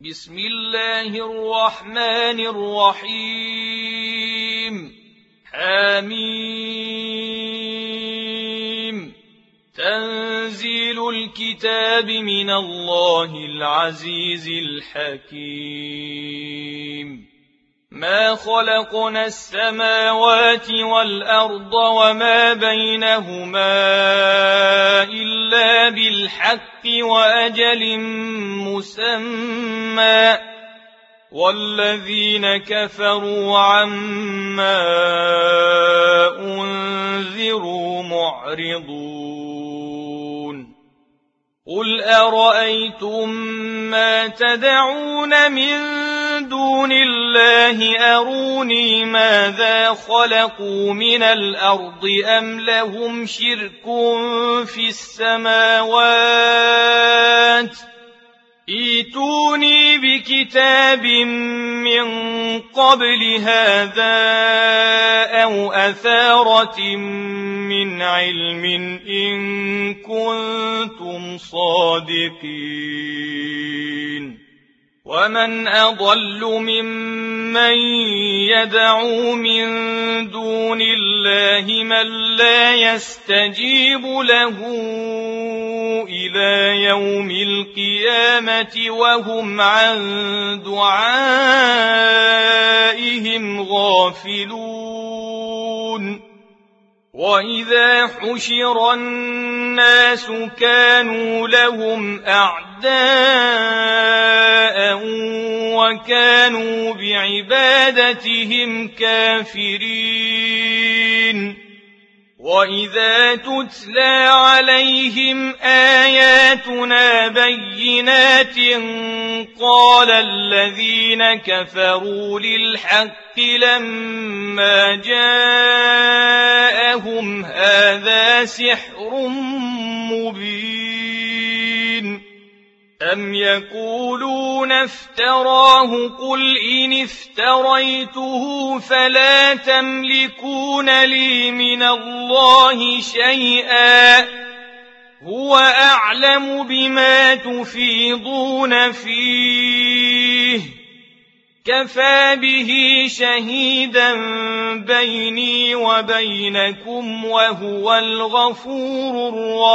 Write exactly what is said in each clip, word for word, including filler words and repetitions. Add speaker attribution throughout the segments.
Speaker 1: بسم الله الرحمن الرحيم حميم تنزيل الكتاب من الله العزيز الحكيم ما خلقنا السماوات والأرض وما بينهما إلا بالحق وأجل مسمى والذين كفروا عما أنذروا معرضون قل أرأيتم ما تدعون من دون الله أروني ماذا خلقوا من الأرض أم لهم شرك في السماوات ائتوني بكتاب من قبل هذا أو أثارة من علم إن كنتم صادقين ومن أضل ممن يدعو من دون الله من لا يستجيب له إلى يوم القيامة وهم عن دعائهم غافلون وإذا حشر الناس كانوا لهم أعداء وكانوا بعبادتهم كافرين وإذا تتلى عليهم آياتنا بينات قال الذين كفروا للحق لما جاءهم هذا سحر مبين أم يقولون افتراه قل إن افتريته فلا تملكون لي من الله شيئا هو أعلم بما تفيضون فيه كفى به شهيدا بيني وبينكم وهو الغفور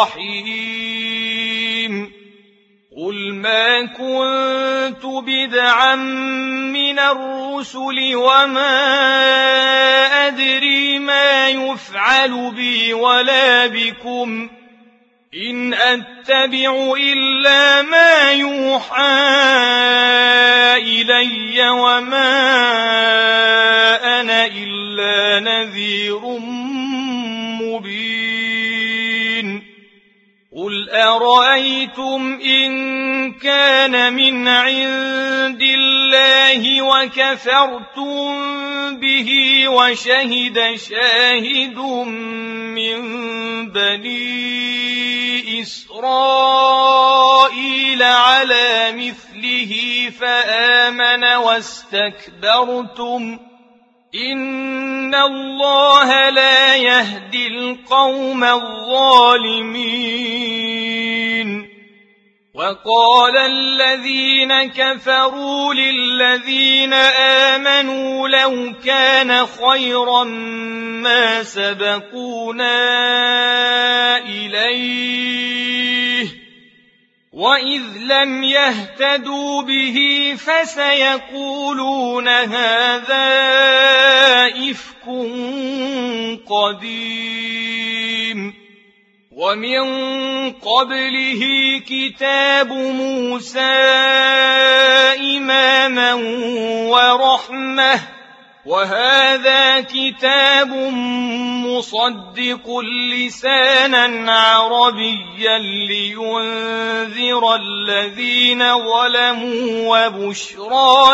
Speaker 1: الرحيم قل ما كنت بدعا من الرسل وما أدري ما يفعل بي ولا بكم إن أتبع إلا ما يوحى إلي وما أنا إلا نذير مبين قل أرأيتم إن كان من عند الله وكفرتم به وشهد شاهد من بني إسرائيل على مثله فآمن واستكبرتم إن الله لا يهدي القوم الظالمين وقال الذين كفروا للذين آمنوا لو كان خيرا ما سبقونا إليه وإذ لم يهتدوا به فسيقولون هذا إفك قديم ومن قبله كتاب موسى إماما ورحمة وهذا كتاب مصدق لسانا عربيا لينذر الذين ظلموا وبشرى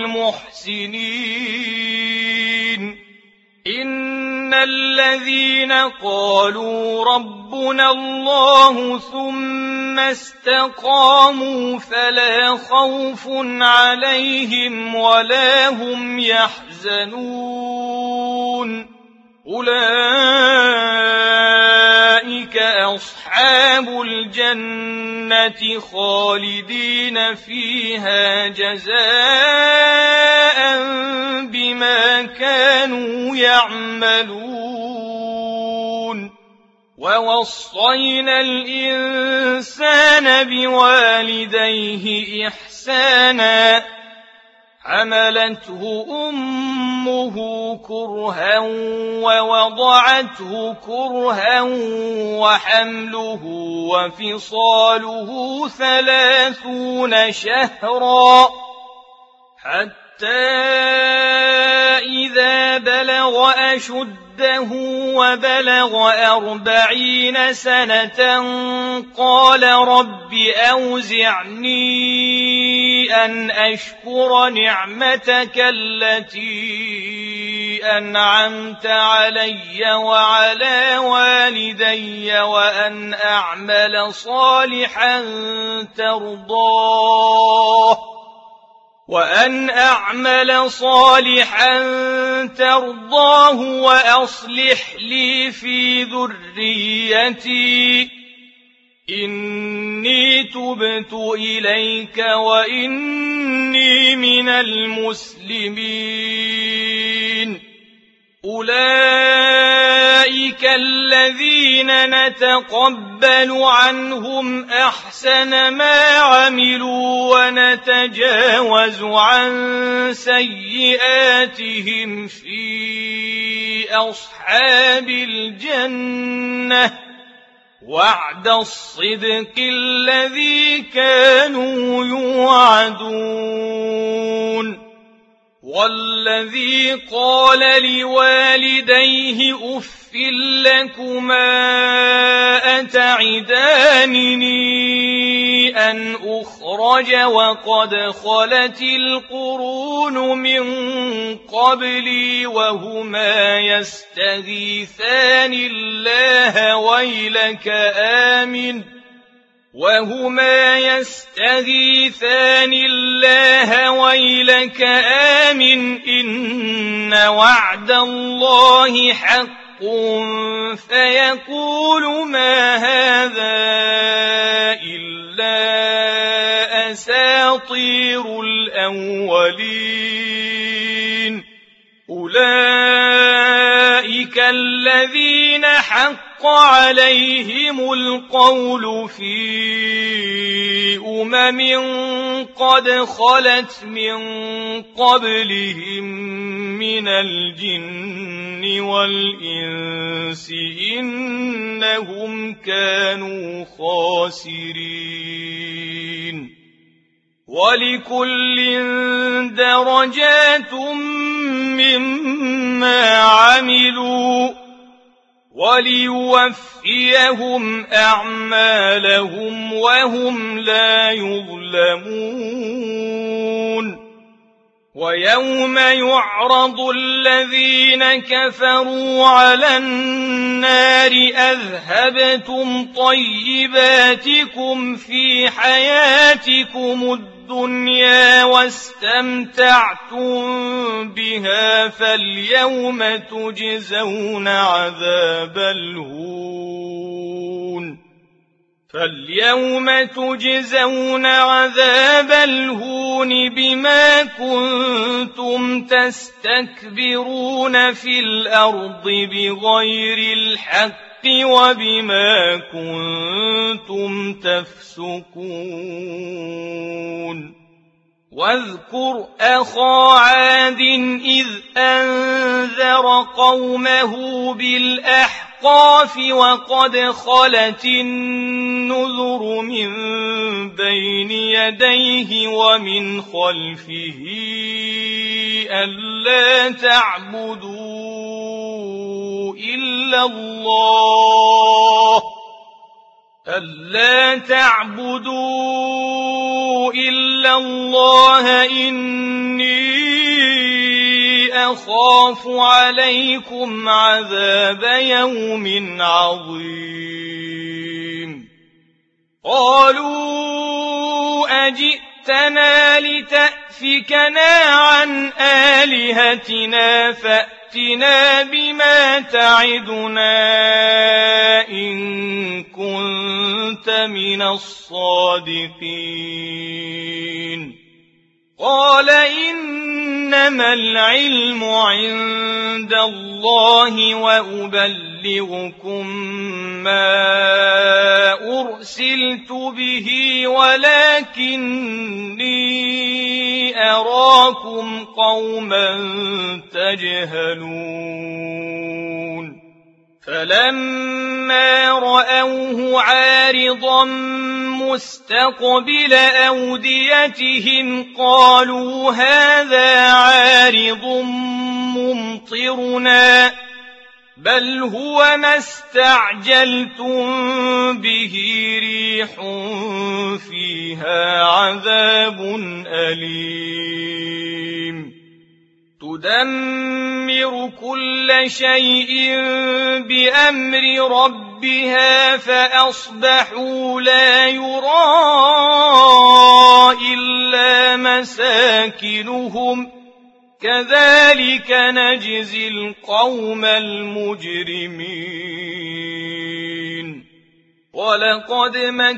Speaker 1: للمحسنين إن الذين قالوا ربنا الله ثم استقاموا فلا خوف عليهم ولا هم يحزنون أولئك أصحاب الجنة خالدين فيها جزاء جزاء بما كانوا يعملون. ووصينا الإنسان بوالديه إحسانا حملته أمه كرها ووضعته كرها وحمله وفصاله ثلاثون شهرا حتى إذا بلغ أشده وبلغ أربعين سنة قال رب أوزعني أن أشكر نعمتك التي أنعمت علي وعلى والدي وأن أعمل صالحا ترضاه وأن أعمل صالحا ترضاه وأصلح لي في ذريتي إني تبت إليك وإني من المسلمين. أولئك الذين نتقبل عنهم أحسن ما عملوا ونتجاوز عن سيئاتهم في أصحاب الجنة وعد الصدق الذي كانوا يوعدون. والذي قال لوالديه أف لكما أتعدانني أن أخرج وقد خلت القرون من قبلي وهما يستغيثان الله ويلك آمن وهما يستغيثان الله ويلك آمن إن وعد الله حق فيقول ما هذا إلا أساطير الأولين. أولئك الذين حق عليهم القول في أمم قد خلت من قبلهم من الجن والإنس إنهم كانوا خاسرين. ولكل درجات مما عملوا وليوفيهم أعمالهم وهم لا يظلمون. ويوم يعرض الذين كفروا على النار أذهبتم طيباتكم في حياتكم الدنيا واستمتعتم بها فاليوم تجزون عذاب الهون فاليوم تجزون عذاب الهون بما كنتم تستكبرون في الأرض بغير الحق وبما كنتم تفسقون. واذكر أخا عاد إذ أنذر قومه بالأحقاف وقد خلت النذر من بين يديه ومن خلفه ألا تعبدوا إلا الله ألا تعبدوا إلا الله إني أخاف عليكم عذاب يوم عظيم. قالوا أجئتنا لتأفكنا عن آلهتنا فأتنا بما تعدنا إن كنت من الصادقين. قال إنما العلم عند الله وأبلغكم ما أرسلت به ولكني أراكم قوما تجهلون فلما رأوه عارضا مستقبل أوديتهم قالوا هذا عارض ممطرنا بل هو ما استعجلتم به ريح فيها عذاب أليم تدمر كل شيء بأمر ربها فأصبحوا لا يرى إلا مساكنهم كذلك نجزي القوم المجرمين ولقد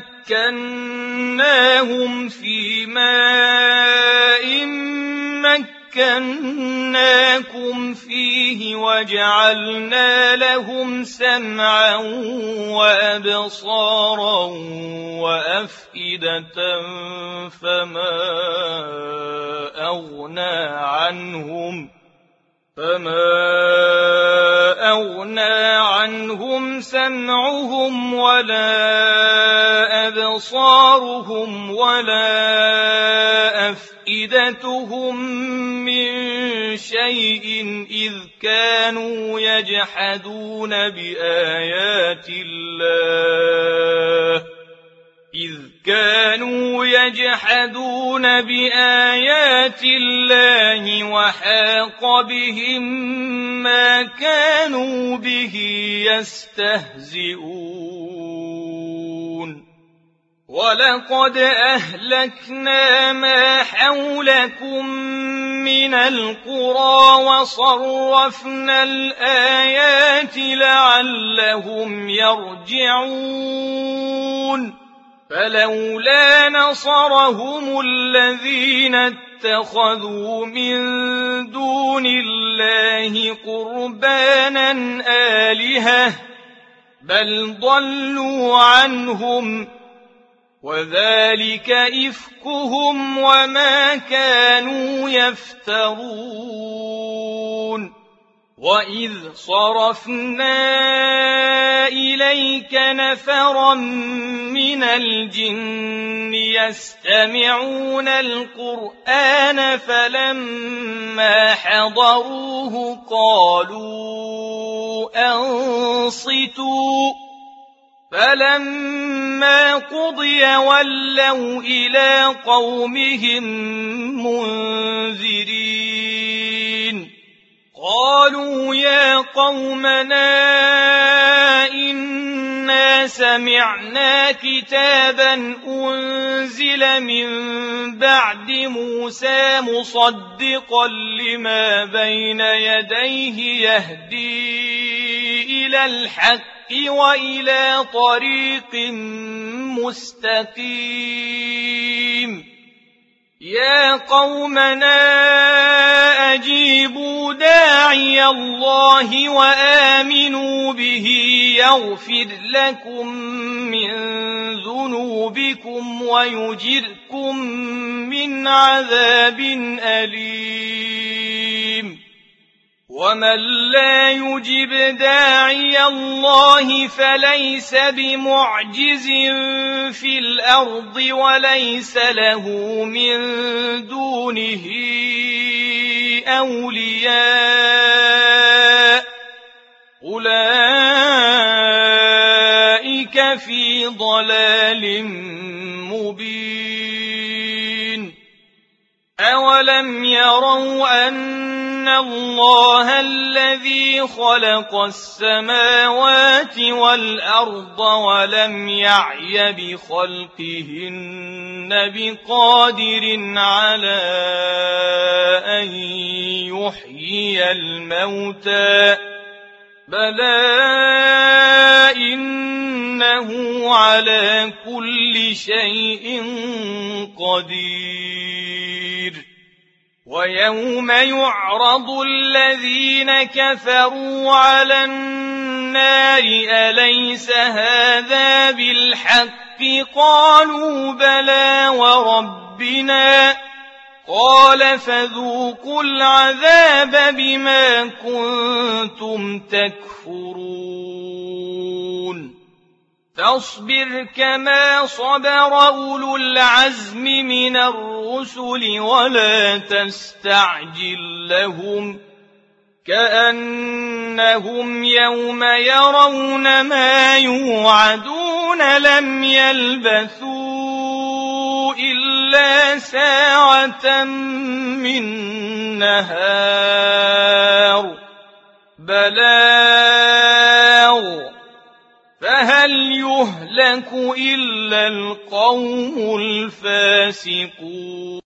Speaker 1: مكناهم في ماء مكناهم مكناكم فيه وجعلنا لهم سمعا وأبصارا وأفئدة فما أغنى عنهم فما أغنى عنهم سمعهم ولا أبصارهم ولا أفئدتهم من شيء إذ كانوا يجحدون بآيات الله إذ كانوا يجحدون بآيات الله وحاق بهم ما كانوا به يستهزئون ولقد أهلكنا ما حولكم من القرى وصرفنا الآيات لعلهم يرجعون فلولا نصرهم الذين اتخذوا من دون الله قربانا آلهة بل ضلوا عنهم وذلك إفكهم وما كانوا يفترون وإذ صرفنا إليك نفرا من الجن يستمعون القرآن فلما حضروه قالوا أنصتوا فلما قضي ولوا إلى قومهم منذرين قالوا يا قومنا إنا سمعنا كتابا أنزل من بعد موسى مصدقا لما بين يديه يهدي إلى الحق وإلى طريق مستقيم يا قومنا أجيبوا داعي الله وآمنوا به يغفر لكم من ذنوبكم ويجركم من عذاب أليم ومن لا يجب داعي الله فليس بمعجز في الأرض وليس له من دونه أولياء أولئك في ضلال مبين أولم يروا أن الله الذي خلق السماوات والأرض ولم يعي بخلقهن بقادر على أن يحيي الموتى بلى إنه على كل شيء قدير ويوم يعرض الذين كفروا على النار أليس هذا بالحق قالوا بلى وربنا قال فذوقوا العذاب بما كنتم تكفرون فاصبر كما صبر أولو العزم من الرسل ولا تستعجل لهم كأنهم يوم يرون ما يوعدون لم يلبثوا إلا ساعة من نهار بلاغ فهل يهلك إلا القوم الفاسقون